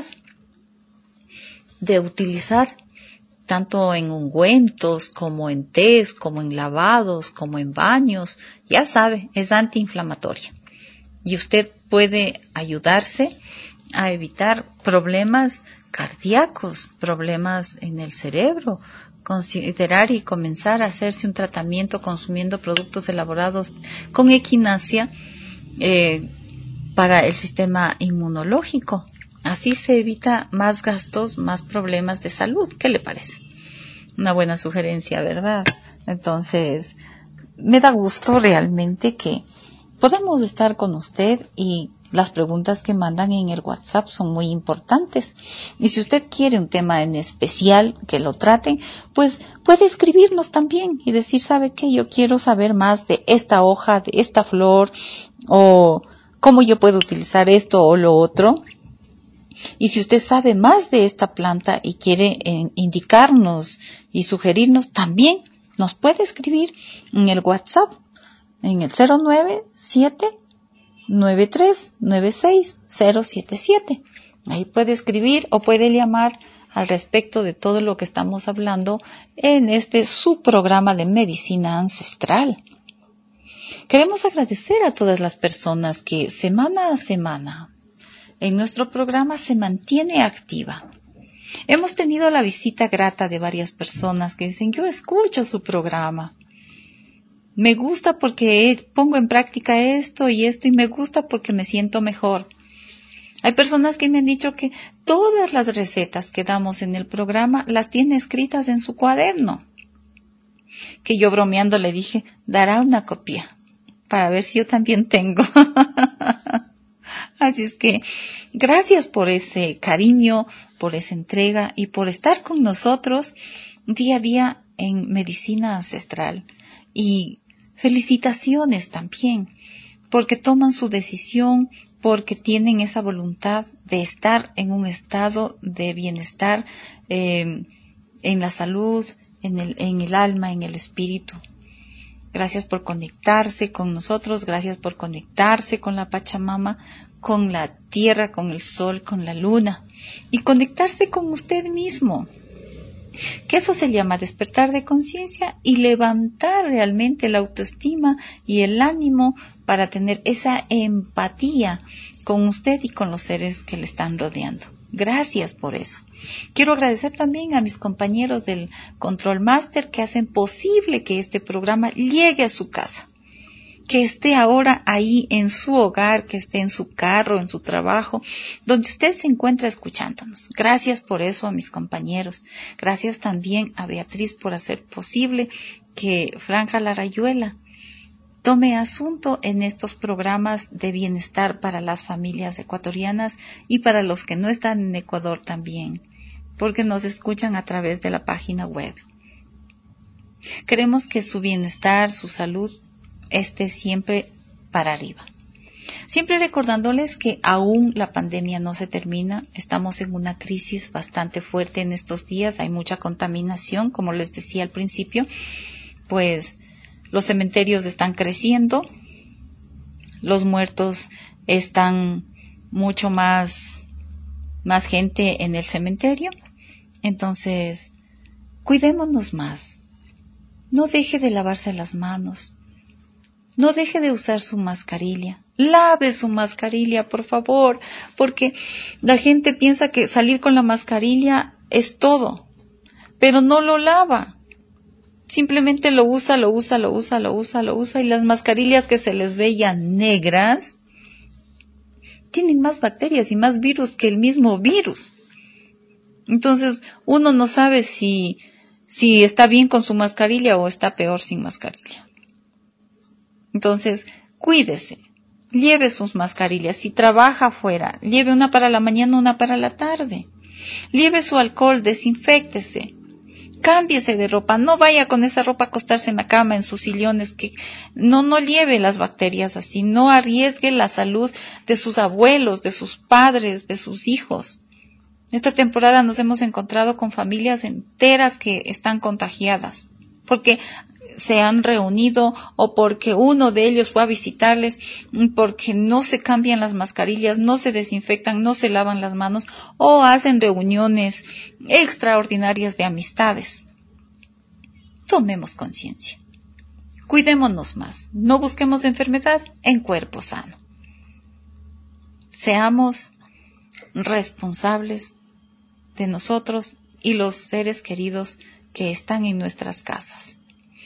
[SPEAKER 1] de utilizar tanto en ungüentos, como en tés, como en lavados, como en baños. Ya sabe, es antiinflamatoria. Y usted puede ayudarse a evitar problemas cardíacos, problemas en el cerebro. Considerar y comenzar a hacerse un tratamiento consumiendo productos elaborados con equinacia eh, para el sistema inmunológico. Así se evita más gastos, más problemas de salud. ¿Qué le parece? Una buena sugerencia, ¿verdad? Entonces, me da gusto realmente que podamos estar con usted y las preguntas que mandan en el WhatsApp son muy importantes. Y si usted quiere un tema en especial que lo traten, pues puede escribirnos también y decir, ¿sabe qué? Yo quiero saber más de esta hoja, de esta flor, o cómo yo puedo utilizar esto o lo otro. Y si usted sabe más de esta planta y quiere eh, indicarnos y sugerirnos, también nos puede escribir en el WhatsApp, en el cero nueve siete, nueve tres nueve seis, cero siete siete. Ahí puede escribir o puede llamar al respecto de todo lo que estamos hablando en este subprograma de medicina ancestral. Queremos agradecer a todas las personas que semana a semana en nuestro programa se mantiene activa. Hemos tenido la visita grata de varias personas que dicen, yo escucho su programa. Me gusta porque pongo en práctica esto y esto y me gusta porque me siento mejor. Hay personas que me han dicho que todas las recetas que damos en el programa las tiene escritas en su cuaderno. Que yo bromeando le dije, dará una copia para ver si yo también tengo. Así es que gracias por ese cariño, por esa entrega y por estar con nosotros día a día en Medicina Ancestral. Y felicitaciones también, porque toman su decisión, porque tienen esa voluntad de estar en un estado de bienestar, eh, en la salud, en el, en el alma, en el espíritu. Gracias por conectarse con nosotros, gracias por conectarse con la Pachamama, con la tierra, con el sol, con la luna y conectarse con usted mismo. Que eso se llama despertar de conciencia y levantar realmente la autoestima y el ánimo para tener esa empatía con usted y con los seres que le están rodeando. Gracias por eso. Quiero agradecer también a mis compañeros del Control Master que hacen posible que este programa llegue a su casa, que esté ahora ahí en su hogar, que esté en su carro, en su trabajo, donde usted se encuentra escuchándonos. Gracias por eso a mis compañeros. Gracias también a Beatriz por hacer posible que Franja La Rayuela tome asunto en estos programas de bienestar para las familias ecuatorianas y para los que no están en Ecuador también, porque nos escuchan a través de la página web. Queremos que su bienestar, su salud, esté siempre para arriba. Siempre recordándoles que aún la pandemia no se termina, estamos en una crisis bastante fuerte en estos días, hay mucha contaminación, como les decía al principio, pues los cementerios están creciendo, los muertos están mucho más, más gente en el cementerio, entonces cuidémonos más, no deje de lavarse las manos. No deje de usar su mascarilla. Lave su mascarilla, por favor, porque la gente piensa que salir con la mascarilla es todo, pero no lo lava. Simplemente lo usa, lo usa, lo usa, lo usa, lo usa, y las mascarillas que se les veían negras tienen más bacterias y más virus que el mismo virus. Entonces, uno no sabe si, si está bien con su mascarilla o está peor sin mascarilla. Entonces, cuídese, lleve sus mascarillas. Si trabaja afuera, lleve una para la mañana, una para la tarde. Lleve su alcohol, desinféctese. Cámbiese de ropa, no vaya con esa ropa a acostarse en la cama, en sus sillones, que no, no lleve las bacterias así, no arriesgue la salud de sus abuelos, de sus padres, de sus hijos. Esta temporada nos hemos encontrado con familias enteras que están contagiadas, porque se han reunido o porque uno de ellos fue a visitarles, porque no se cambian las mascarillas, no se desinfectan, no se lavan las manos o hacen reuniones extraordinarias de amistades. Tomemos conciencia. Cuidémonos más. No busquemos enfermedad en cuerpo sano. Seamos responsables de nosotros y los seres queridos que están en nuestras casas.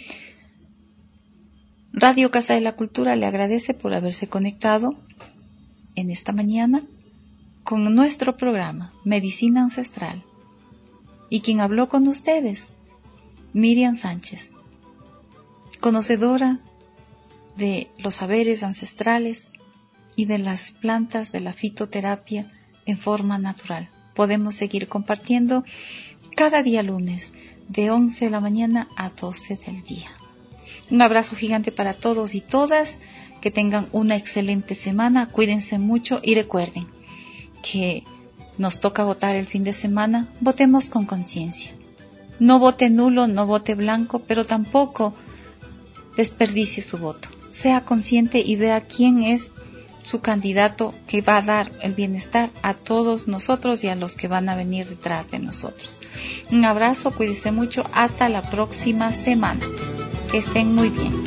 [SPEAKER 1] Radio Casa de la Cultura le agradece por haberse conectado en esta mañana con nuestro programa Medicina Ancestral. Y quien habló con ustedes, Miriam Sánchez, conocedora de los saberes ancestrales y de las plantas de la fitoterapia en forma natural. Podemos seguir compartiendo cada día lunes de once de la mañana a doce del día. Un abrazo gigante para todos y todas, que tengan una excelente semana, cuídense mucho y recuerden que nos toca votar el fin de semana, votemos con conciencia. No vote nulo, no vote blanco, pero tampoco desperdicie su voto. Sea consciente y vea quién es su candidato que va a dar el bienestar a todos nosotros y a los que van a venir detrás de nosotros. Un abrazo, cuídense mucho, hasta la próxima semana. Que estén muy bien.